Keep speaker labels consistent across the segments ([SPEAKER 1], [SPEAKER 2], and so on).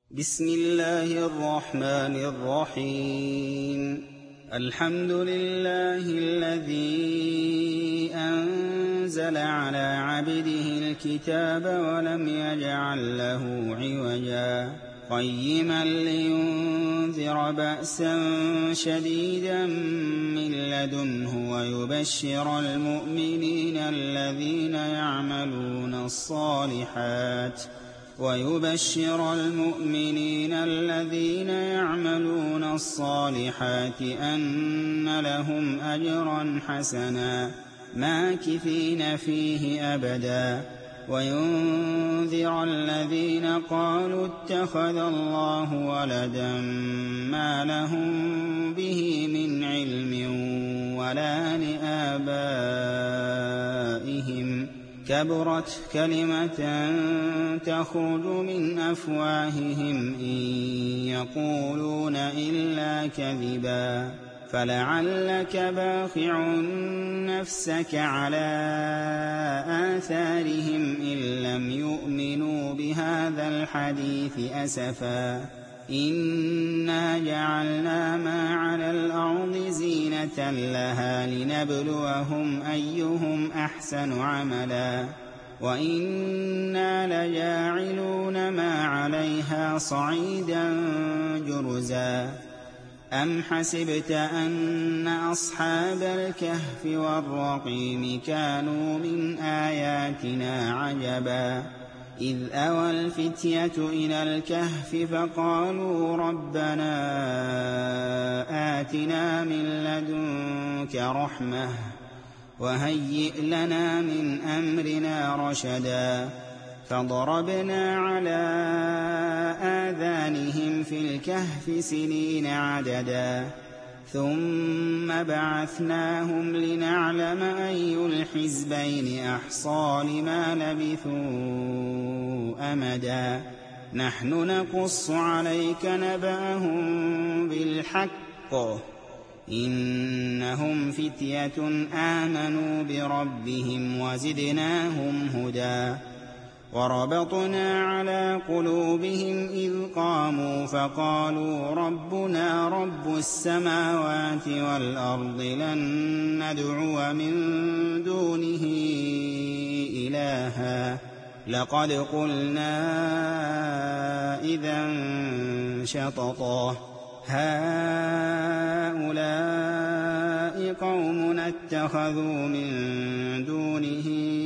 [SPEAKER 1] بسم الله الرحمن الرحيم. الحمد لله الذي أنزل على عبده الكتاب ولم يجعل له عوجا قيما لينذر بأسا شديدا من لدنه ويبشر المؤمنين الذين يعملون الصالحات أن لهم أجرا حسنا ماكثين فيه أبدا، وينذر الذين قالوا اتخذ الله ولدا ما لهم به من علم ولا لآبائهم، كبرت كلمة تخرج من أفواههم إن يقولون إلا كذبا، فلعلك باخع نفسك على آثارهم إن لم يؤمنوا بهذا الحديث أسفا. إنا جعلنا ما على الأرض زينة لها لنبلوهم أيهم أحسن عملا وإنا لجاعلون ما عليها صعيدا جرزا. أم حسبت أن أصحاب الكهف والرقيم كانوا من آياتنا عجبا إذ أوى الفتية إلى الكهف فقالوا ربنا آتنا من لدنك رحمة وهيئ لنا من أمرنا رشدا، فضربنا على آذانهم في الكهف سنين عددا ثم بعثناهم لنعلم أي الحزبين أحصى لما لبثوا أمدا. نحن نقص عليك نبأهم بالحق إنهم فتية آمنوا بربهم وزدناهم هدى. وربطنا على قلوبهم إذ قاموا فقالوا ربنا رب السماوات والأرض لن ندعو من دونه إلها لقد قلنا إذا شططا هؤلاء قوم اتخذوا من دونه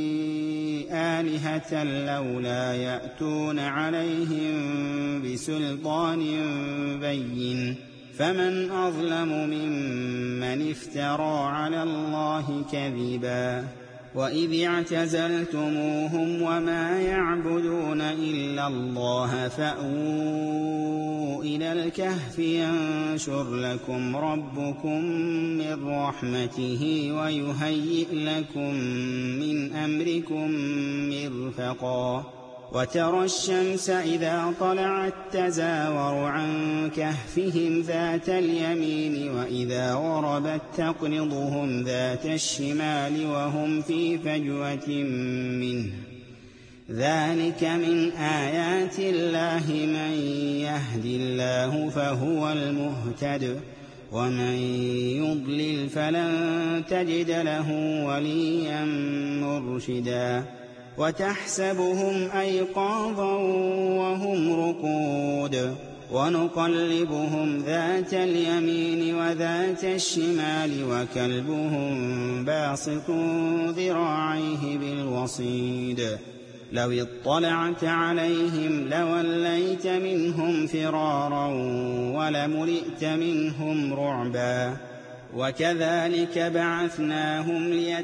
[SPEAKER 1] آلهة لولا يأتون عليهم بسلطان بين، فمن أظلم ممن افترى على الله كذبا. وإذ اعتزلتموهم وما يعبدون إلا الله فأووا إلى الكهف ينشر لكم ربكم من رحمته ويهيئ لكم من أمركم مرفقا. وترى الشمس إذا طلعت تزاور عن كهفهم ذات اليمين وإذا غربت تقرضهم ذات الشمال وهم في فجوة منه، ذلك من آيات الله من يهد الله فهو المهتد ومن يضلل فلن تجد له وليا مرشدا. وتحسبهم أيقاظا وهم رقود ونقلبهم ذات اليمين وذات الشمال وكلبهم باسط ذراعيه بالوصيد لو اطلعت عليهم لوليت منهم فرارا ولملئت منهم رعبا. وكذلك بعثناهم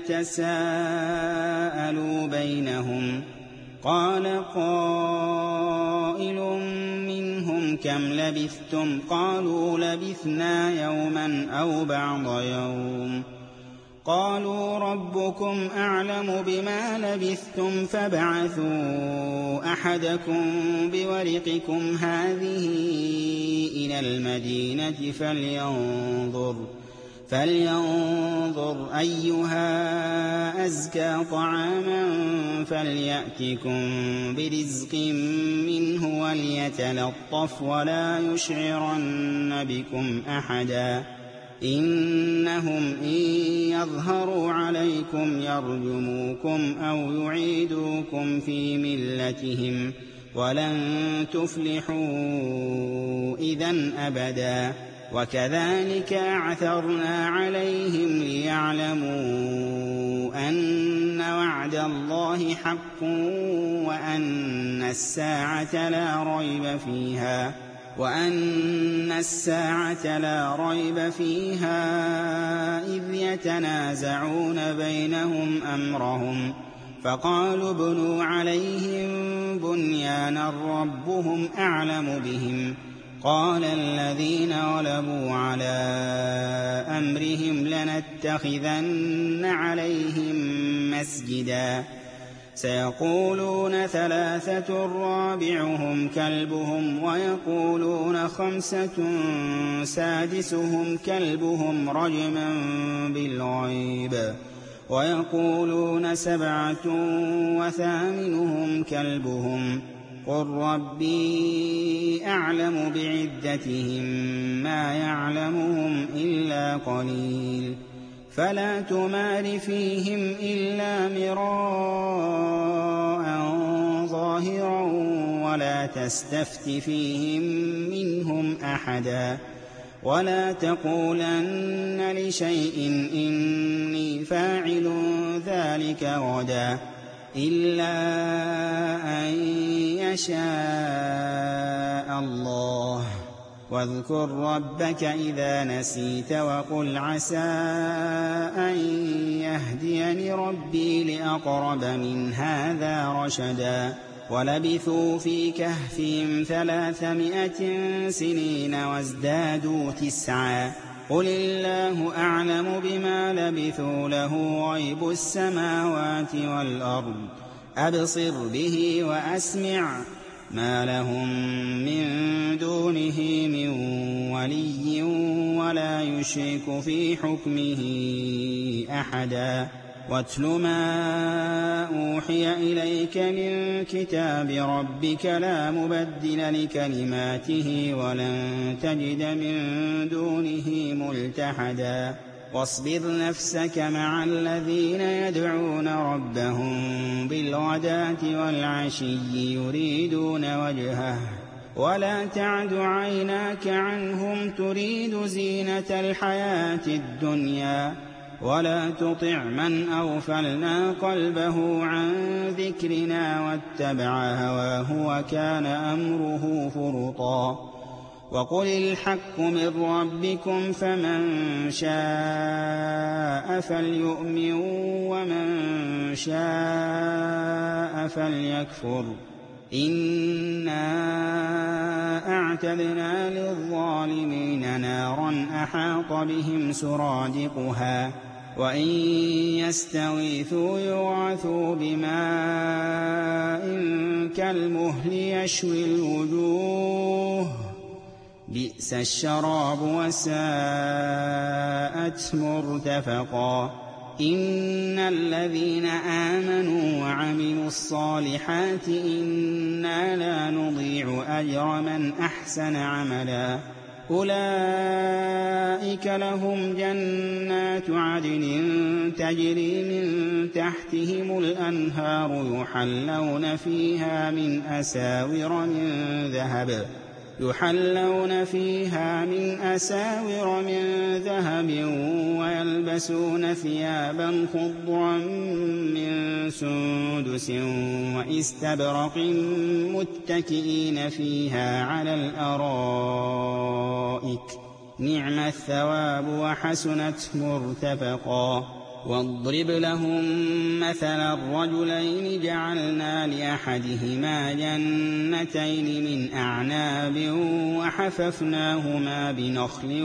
[SPEAKER 1] ليتساءلوا بينهم قال قائل منهم كم لبثتم قالوا لبثنا يوما أو بعض يوم قالوا ربكم أعلم بما لبثتم فابعثوا أحدكم بورقكم هذه إلى المدينة فلينظر أيها أزكى طعاما فليأتكم برزق منه وليتلطف ولا يشعرن بكم أحدا إنهم إن يظهروا عليكم يرجموكم أو يعيدوكم في ملتهم ولن تفلحوا إذن أبدا وكذلك أعثرنا عليهم ليعلموا أن وعد الله حق وأن الساعة لا ريب فيها إذ يتنازعون بينهم أمرهم فقالوا ابنوا عليهم بنيانا ربهم أعلم بهم قال الذين غلبوا على أمرهم لنتخذن عليهم مسجدا سيقولون 3 رابعهم كلبهم ويقولون 5 سادسهم كلبهم رجما بالغيب ويقولون 7 وثامنهم كلبهم قل ربي أعلم بعدتهم ما يعلمهم إلا قليل فلا تمار فيهم إلا مراء ظاهرا ولا تستفت فيهم منهم أحدا ولا تقولن لشيء إني فاعل ذلك غدا إلا أن يشاء الله واذكر ربك إذا نسيت وقل عسى أن يهديني ربي لأقرب من هذا رشدا ولبثوا في كهفهم 300 سنين وازدادوا 9 قل الله أعلم بما لبثوا له غيب السماوات والأرض أبصر به وأسمع ما لهم من دونه من ولي ولا يشرك في حكمه أحدا واتل ما أوحي إليك من كتاب ربك لا مبدل لكلماته ولن تجد من دونه ملتحدا واصبر نفسك مع الذين يدعون ربهم بالغداة والعشي يريدون وجهه ولا تعد عيناك عنهم تريد زينة الحياة الدنيا ولا تطع من أغفلنا قلبه عن ذكرنا واتبع هواه وكان أمره فرطا وقل الحق من ربكم فمن شاء فليؤمن ومن شاء فليكفر إنا أعتدنا للظالمين نارا أحاط بهم سرادقها وإن يستغيثوا يغاثوا بماء كالمهل يشوي الوجوه بئس الشراب وساءت مرتفقا إن الذين آمنوا وعملوا الصالحات إنا لا نضيع أجر من أحسن عملا أولئك لهم جنات عدن تجري من تحتهم الأنهار يحلون فيها من أساور من ذهب ويلبسون ثيابا خضرا من سندس وإستبرق متكئين فيها على الأرائك نعم الثواب وحسنت مرتفقا واضرب لهم مثل الرجلين جعلنا لأحدهما جنتين من أعناب وحففناهما بنخل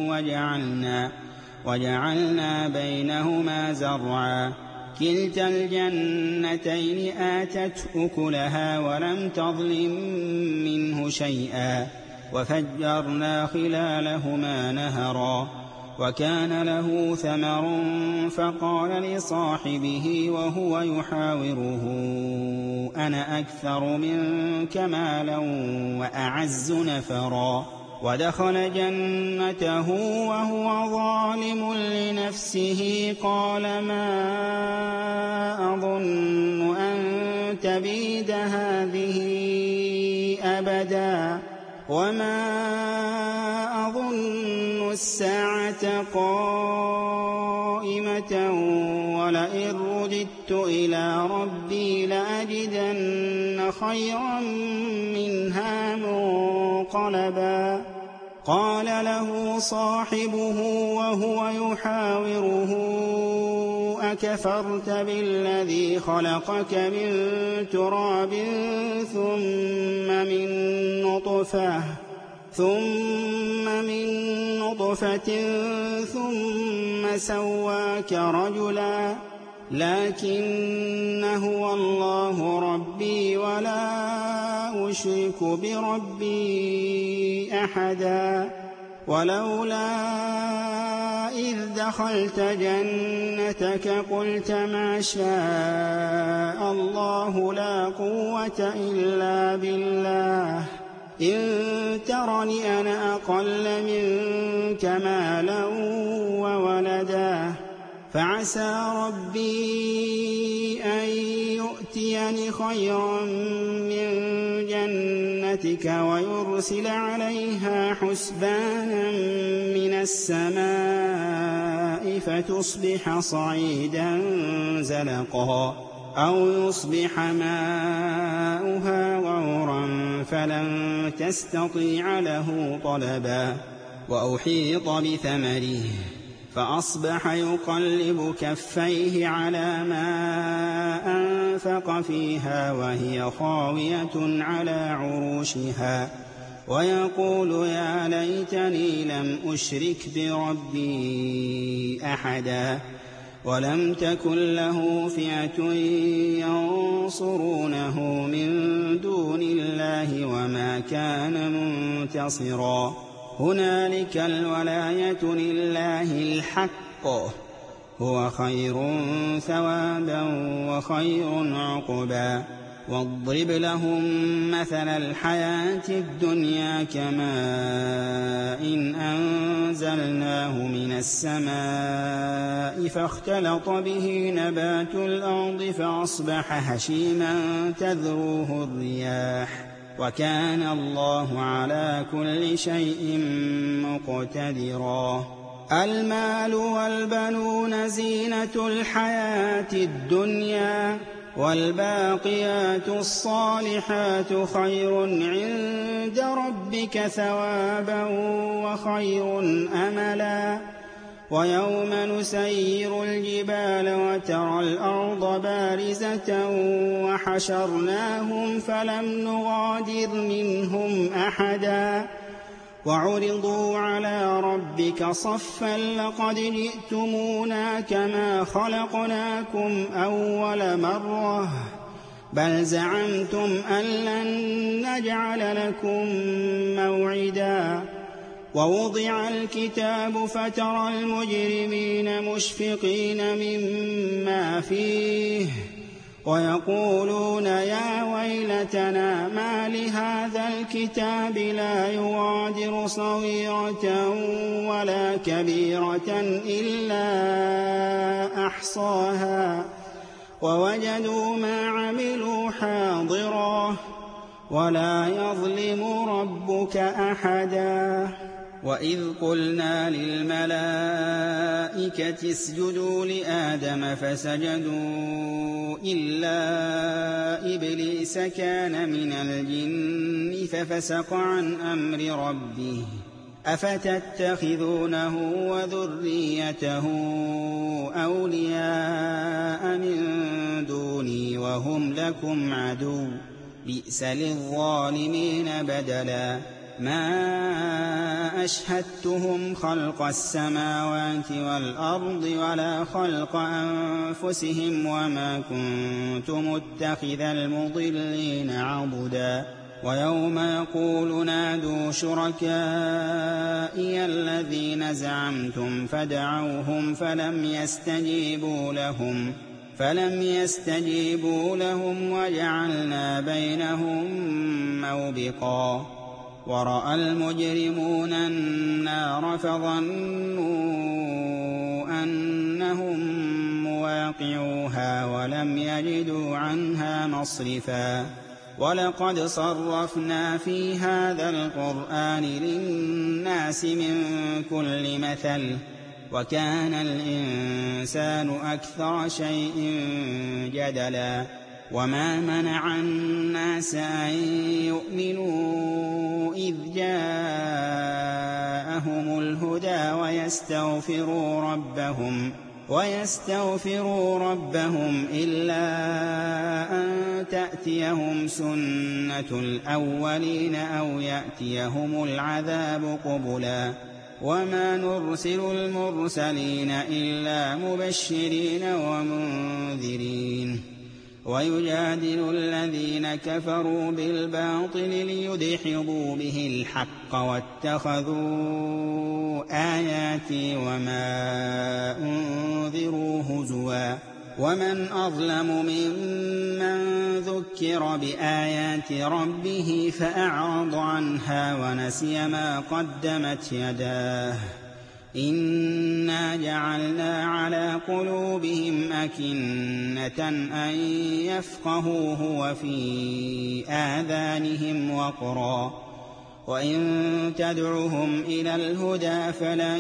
[SPEAKER 1] وجعلنا بينهما زرعا كلتا الجنتين آتت أكلها ولم تظلم منه شيئا وفجرنا خلالهما نهرا وكان له ثمر فقال لصاحبه وهو يحاوره أنا أكثر منك مالا وأعز نفرا ودخل جنته وهو ظالم لنفسه قال ما أظن أن تبيد هذه أبدا وما أظن الساعة قائمة ولئن رددت إلى ربي لأجدن خيرا منها منقلبا قال له صاحبه وهو يحاوره أكفرت بالذي خلقك من تراب ثم من نطفة ثم سواك رجلا لكن هو الله ربي ولا أشرك بربي أحدا ولولا إذ دخلت جنتك قلت ما شاء الله لا قوة إلا بالله إن ترني أنا أقل منك مالا وولدا فعسى ربي أن يؤتيني خيرا من جنتك ويرسل عليها حسبانا من السماء فتصبح صعيدا زلقا أو يصبح ماؤها غورا فلن تستطيع له طلبا وأحيط بثمره فأصبح يقلب كفيه على ما أنفق فيها وهي خاوية على عروشها ويقول يا ليتني لم أشرك بربي أحدا ولم تكن له فئة ينصرونه من دون الله وما كان منتصرا هنالك الولاية لله الحق هو خير ثوابا وخير عقبا واضرب لهم مثل الحياة الدنيا كماء إن أنزلناه من السماء فاختلط به نبات الأرض فأصبح هشيما تذروه الرياح وكان الله على كل شيء مقتدرا المال والبنون زينة الحياة الدنيا والباقيات الصالحات خير عند ربك ثوابا وخير أملا ويوم نسير الجبال وترى الأرض بارزة وحشرناهم فلم نغادر منهم أحدا وعرضوا على ربك صفا لقد جئتمونا كما خلقناكم أول مرة بل زعمتم أن لن نجعل لكم موعدا ووضع الكتاب فترى المجرمين مشفقين مما فيه ويقولون يا ويلتنا ما لهذا الكتاب لا يغادر صغيرة ولا كبيرة إلا أحصاها ووجدوا ما عملوا حاضرا ولا يظلم ربك أحدا وإذ قلنا للملائكة اسجدوا لآدم فسجدوا إلا إبليس كان من الجن ففسق عن أمر ربه أفتتخذونه وذريته أولياء من دوني وهم لكم عدو بئس للظالمين بدلا ما أشهدتهم خلق السماوات والأرض ولا خلق أنفسهم وما كنت متخذ المضلين عضدا ويوم يقول نادوا شركائي الذين زعمتم فدعوهم فلم يستجيبوا لهم وجعلنا بينهم موبقا ورأى المجرمون النار فظنوا أنهم مواقعوها ولم يجدوا عنها مصرفا ولقد صرفنا في هذا القرآن للناس من كل مثل وكان الإنسان أكثر شيء جدلا وما منع الناس أن يؤمنوا إذ جاءهم الهدى ويستغفروا ربهم إلا أن تأتيهم سنة الأولين أو يأتيهم العذاب قبلا وما نرسل المرسلين إلا مبشرين ومنذرين ويجادل الذين كفروا بالباطل ليدحضوا به الحق واتخذوا آياتي وما أنذروا هزوا ومن أظلم ممن ذكر بآيات ربه فأعرض عنها ونسي ما قدمت يداه إنا جعلنا على قلوبهم أكنة أن يفقهوه وفي آذانهم وقرا وإن تدعهم إلى الهدى فلن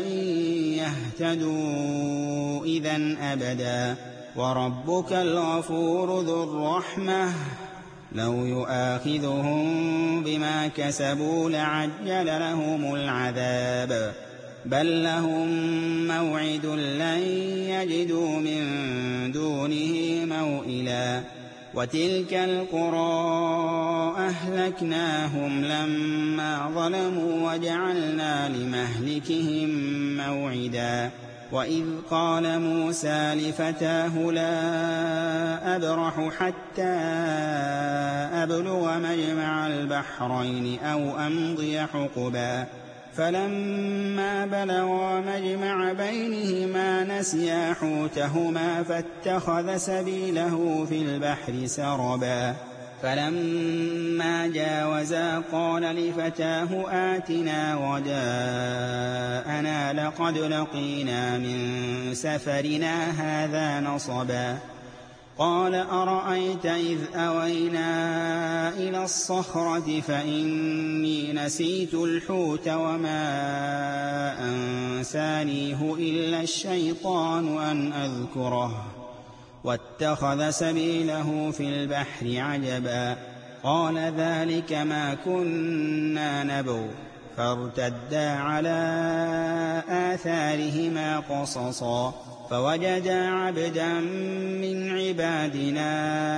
[SPEAKER 1] يهتدوا إذن أبدا وربك الغفور ذو الرحمة لو يؤاخذهم بما كسبوا لعجل لهم العذاب بل لهم موعد لن يجدوا من دونه موئلا وتلك القرى أهلكناهم لما ظلموا وجعلنا لمهلكهم موعدا وإذ قال موسى لفتاه لا أبرح حتى أبلغ مجمع البحرين أو أمضي حقبا فلما بلغا مجمع بينهما نسيا حوتهما فاتخذ سبيله في البحر سربا فلما جاوزا قال لفتاه آتنا غداءنا لقد لقينا من سفرنا هذا نصبا قال أرأيت إذ أوينا إلى الصخرة فإني نسيت الحوت وما أنسانيه إلا الشيطان أن أذكره واتخذ سبيله في البحر عجبا قال ذلك ما كنا نبغ فارتدا على آثارهما قصصا فوجدا عبدا من عبادنا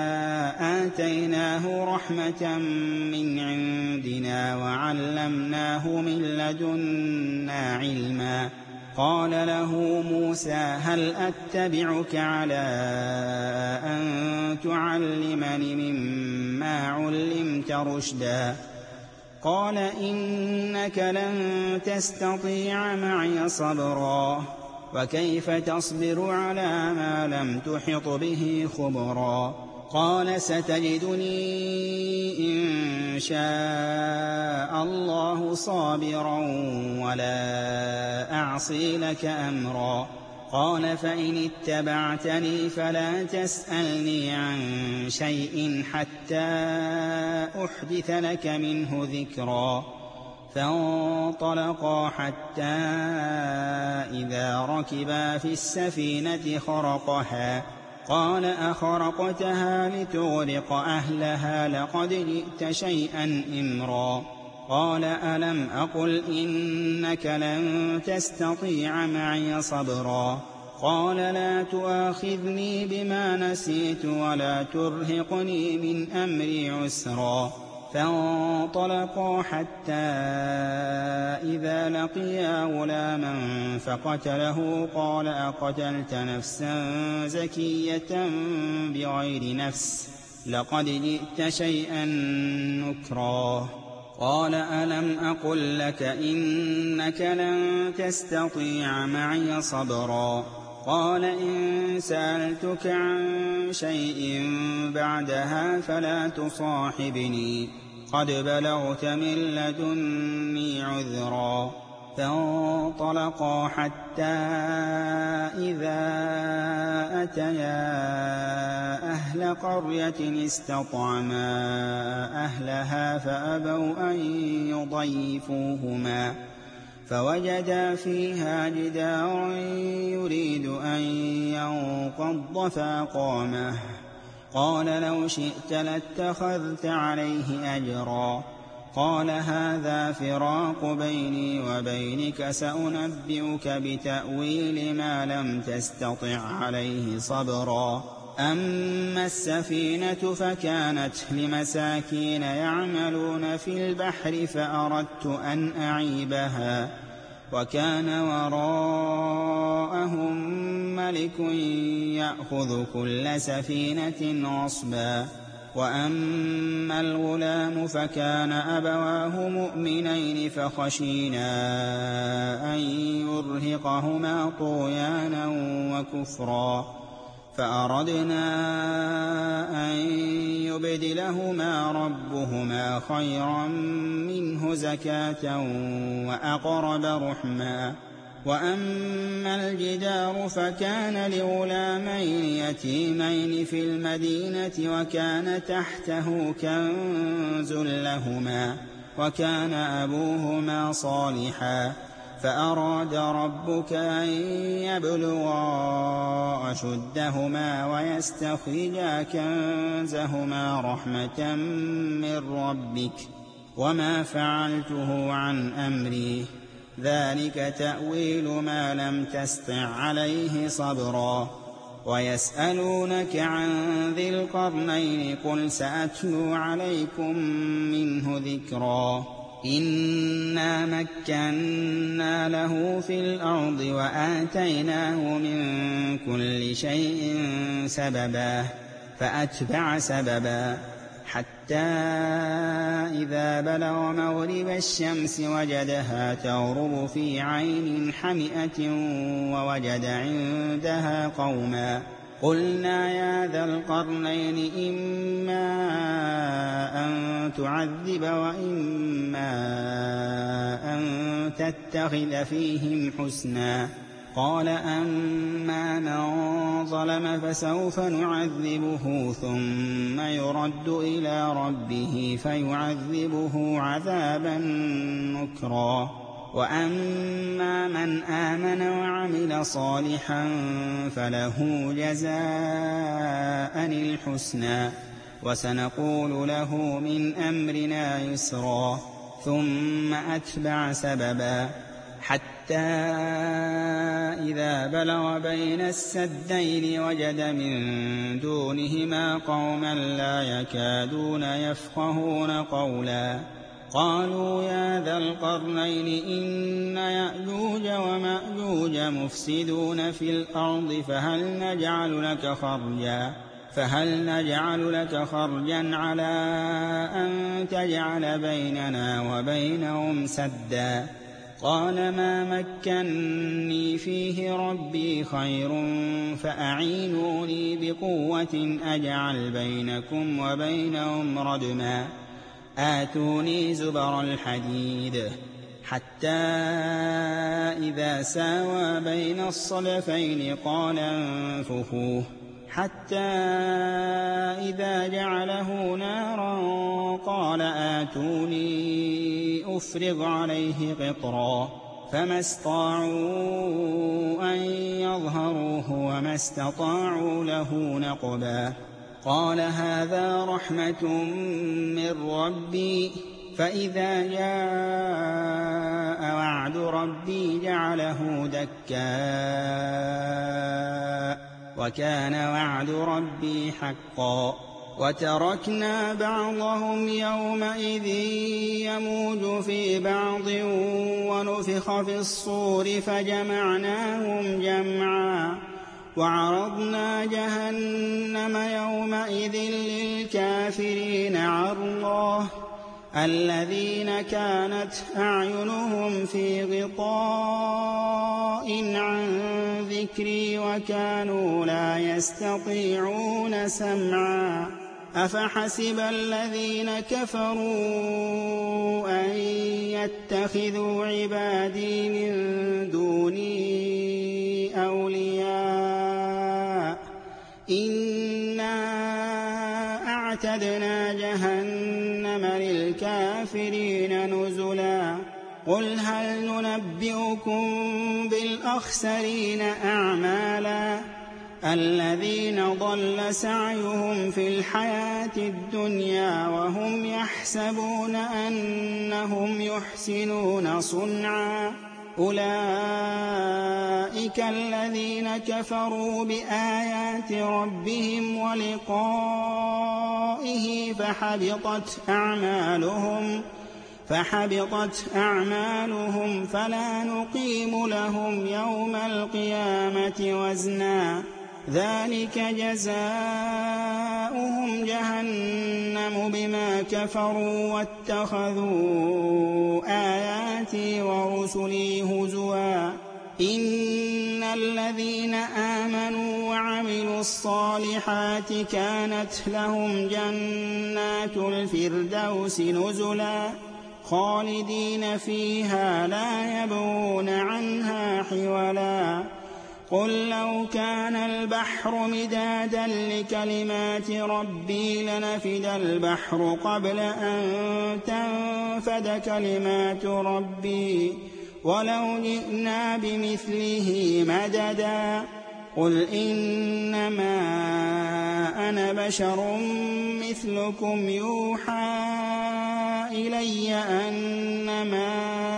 [SPEAKER 1] آتيناه رحمة من عندنا وعلمناه من لدنا علما قال له موسى هل أتبعك على أن تعلمني مما علمت رشدا قال إنك لن تستطيع معي صبرا وكيف تصبر على ما لم تحط به خبرا قال ستجدني إن شاء الله صابرا ولا أعصي لك أمرا قال فإن اتبعتني فلا تسألني عن شيء حتى أحدث لك منه ذكرا فانطلقا حتى إذا ركبا في السفينة خرقها قال أخرقتها لتغرق أهلها لقد جئت شيئا إمرا قال ألم أقل إنك لن تستطيع معي صبرا قال لا تؤاخذني بما نسيت ولا ترهقني من أمري عسرا فانطلقا حتى إذا لقيا غلاما فقتله قال أقتلت نفسا زكية بغير نفس لقد جئت شيئا نكرا. قال ألم أقل لك إنك لن تستطيع معي صبرا. قال إن سألتك عن شيء بعدها فلا تصاحبني قد بلغت من لدني عذرا. فانطلقا حتى إذا أتيا أهل قرية استطعما أهلها فأبوا أن يضيفوهما فوجدا فيها جدارا يريد أن ينقض فأقامه. قال لو شئت لاتخذت عليه أجرا. قال هذا فراق بيني وبينك سأنبئك بتأويل ما لم تستطع عليه صبرا. أما السفينة فكانت لمساكين يعملون في البحر فأردت أن أعيبها وكان وراءهم ملك يأخذ كل سفينة غصبا. وأما الغلام فكان أبواه مؤمنين فخشينا أن يرهقهما طغيانا وكفرا فأردنا أن يبدلهما ربهما خيرا منه زكاة وأقرب رحما. وأما الجدار فكان لغلامين يتيمين في المدينة وكان تحته كنز لهما وكان أبوهما صالحا فأراد ربك أن يبلغا أشدهما ويستخرجا كنزهما رحمة من ربك وما فعلته عن أمري ذلك تأويل ما لم تسطع عليه صبرا. ويسألونك عن ذي القرنين قل سأتلو عليكم منه ذكرا. إنا مكنا له في الأرض وآتيناه من كل شيء سببا فأتبع سببا حتى إذا بلغ مغرب الشمس وجدها تغرب في عين حمئة ووجد عندها قوما. قلنا يا ذا القرنين إما أن تعذب وإما أن تتخذ فيهم حسنا. قال أما من ظلم فسوف نعذبه ثم يرد إلى ربه فيعذبه عذابا نكرا. وأما من آمن وعمل صالحا فله جزاء الحسنى وسنقول له من أمرنا يسرا. ثم أتبع سببا حتى إذا بلغ بين السدين وجد من دونهما قوما لا يكادون يفقهون قولا. قالوا يا ذا القرنين إن يأجوج ومأجوج مفسدون في الأرض فهل نجعل لك خرجا على أن تجعل بيننا وبينهم سدا. قال ما مكني فيه ربي خير فأعينوني بقوة أجعل بينكم وبينهم ردما. آتوني زبر الحديد حتى إذا ساوى بين الصدفين قال انفخوه حتى إذا جعله نارا قال آتوني أفرغ عليه قطرا. فما استطاعوا أن يظهروه وما استطاعوا له نقبا. قال هذا رحمة من ربي فإذا جاء وعد ربي جعله دكا وكان وعد ربي حقا. وتركنا بعضهم يومئذ يموج في بعض ونفخ في الصور فجمعناهم جمعا وعرضنا جهنم يومئذ للكافرين عرضا الذين كانت أعينهم في غطاء عن ذكري وكانوا لا يستطيعون سمعا أفحسب الذين كفروا أن يتخذوا عبادي من دوني أولياء إنا أعتدنا جهنم للكافرين نزلا قل هل ننبئكم بالأخسرين أعمالا الذين ضل سعيهم في الحياة الدنيا وهم يحسبون أنهم يحسنون صنعا أولئك الذين كفروا بآيات ربهم ولقائه فحبطت أعمالهم فلا نقيم لهم يوم القيامة وزنا ذلك جزاؤهم جهنم بما كفروا واتخذوا آياتي ورسلي هزوا إن الذين آمنوا وعملوا الصالحات كانت لهم جنات الفردوس نزلا خالدين فيها لا يبغون عنها حولا قل لو كان البحر مدادا لكلمات ربي لنفد البحر قبل أن تنفد كلمات ربي ولو جئنا بمثله مددا قل إنما أنا بشر مثلكم يوحى إلي أنما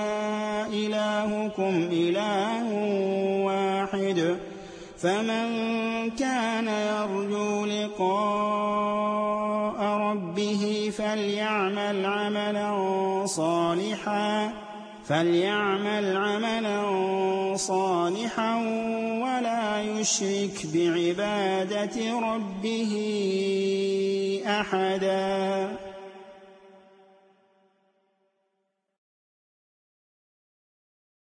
[SPEAKER 1] إلهكم إله واحد فمن كان يرجو لقاء ربه فليعمل عملا صالحا ولا يشرك بعبادة ربه أحدا.